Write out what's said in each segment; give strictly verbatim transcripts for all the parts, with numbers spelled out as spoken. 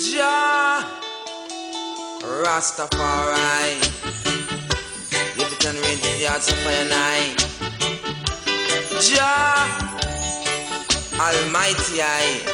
Jah Rastafari, give it and rain the hearts of fire night. Jah Almighty I.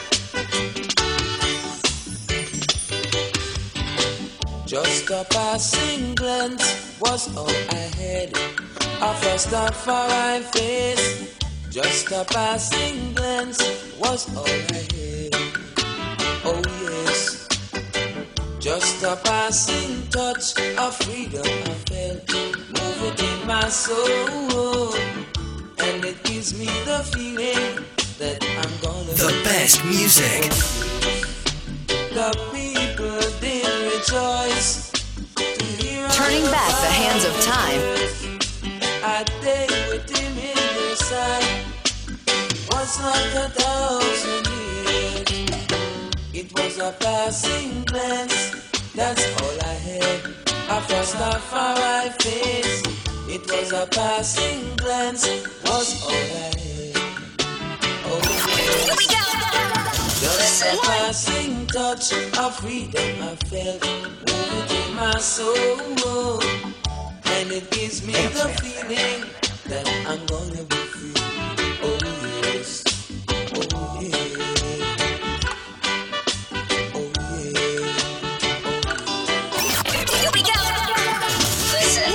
Just a passing glance was all I had of Rastafari face. Just a passing glance was all I had. Oh yes. Just a passing touch of freedom I felt. Move it in my soul. And it gives me the feeling that I'm gonna the best music. The people did rejoice to hear. Turning back the hands of time. I day with him in the side was like a thousand years. It was a passing glance, that's all I had. A Rastafari face. It was a passing glance, was all I had. Oh, yes. We go. Just a passing touch of freedom I felt. Move it in my soul. And it gives me the feeling that I'm gonna be free. Oh yes, oh yeah, oh yeah, oh yeah. Here we go. Listen.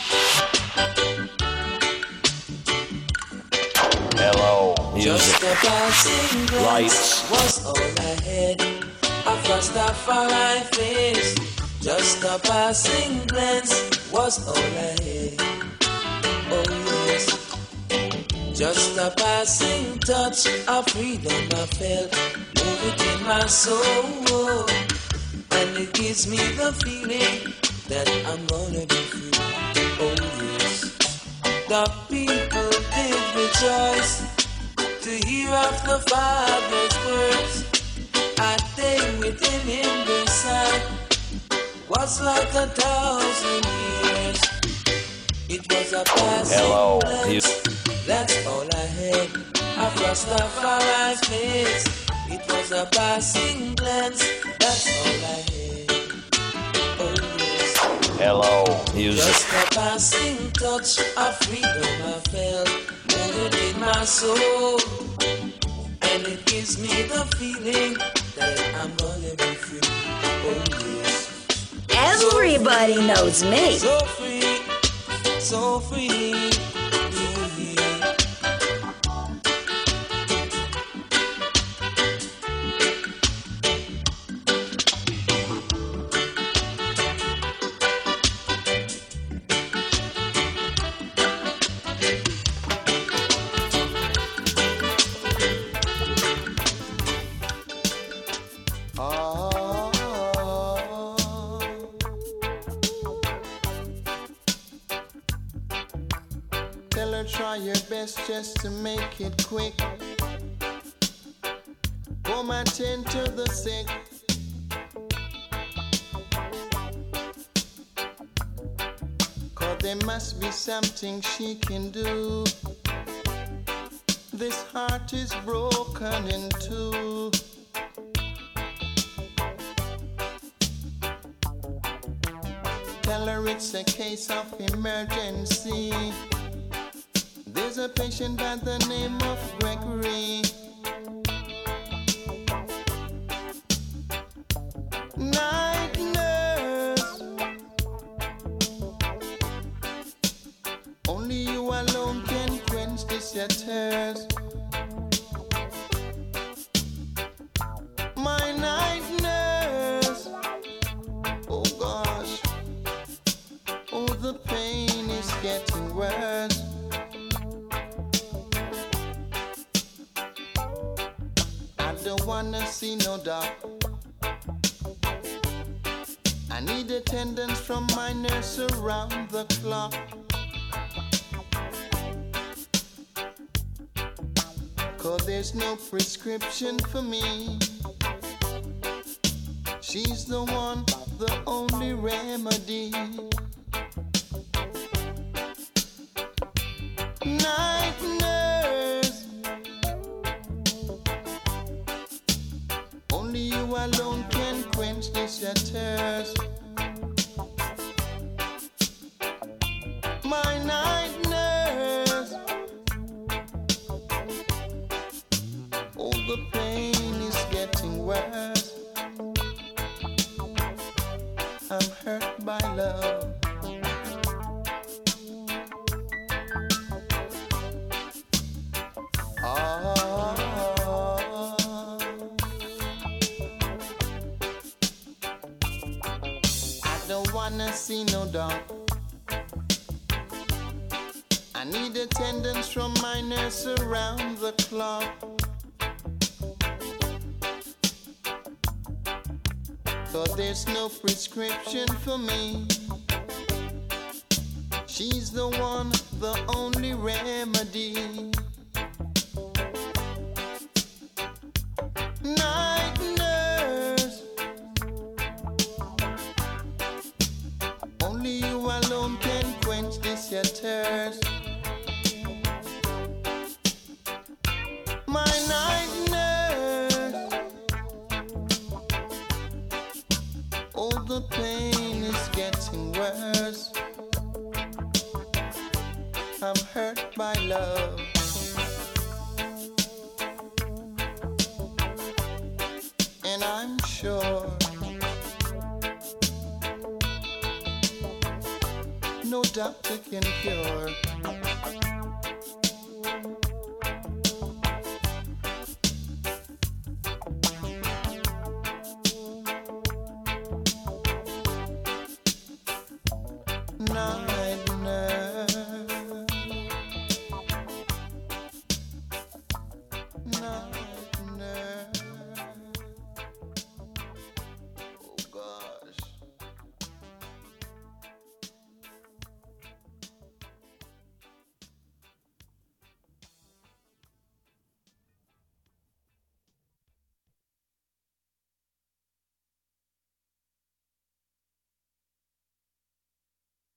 Hello, Just music. a passing glance Lights. was all I had. A Rastafari face. Just a passing glance was all I had. Oh yes. Just a passing touch of freedom I felt. Move it in my soul. And it gives me the feeling that I'm gonna be free. Oh yes. The people did rejoice to hear of the Father's words. I stay with him in the side was like a thousand years. It was a passing Hello, glance, that's all I had. A Rastafari face. It was a passing glance, that's all I had. Oh yes. Hello, music. Just a passing touch of freedom I felt. Moved in my soul. And it gives me the feeling that I'm gonna be free. Oh yes. Everybody knows me. So free, so free. Try your best just to make it quick. Come attend to the sick. Cause there must be something she can do. This heart is broken in two. Tell her it's a case of emergency. There's a patient by the name of Gregory. Night nurse, only you alone can quench this your thirst. My night nurse, oh gosh, oh the pain is getting worse. Don't wanna see no doc. I need attendance from my nurse around the clock. Cause there's no prescription for me. She's the one, the only remedy. Night nurse, Only you alone can quench this your thirst. My night nurse. Oh, the pain is getting worse. I'm hurt by love. Oh, I don't wanna see no dog. I need attendance from my nurse around the clock. Cause there's no prescription for me. She's the one, the only remedy. Night nurse. Only you alone can quench this your thirst. My night nurse. Oh, the pain is getting worse. I'm hurt by love. And I'm sure no doctor can cure.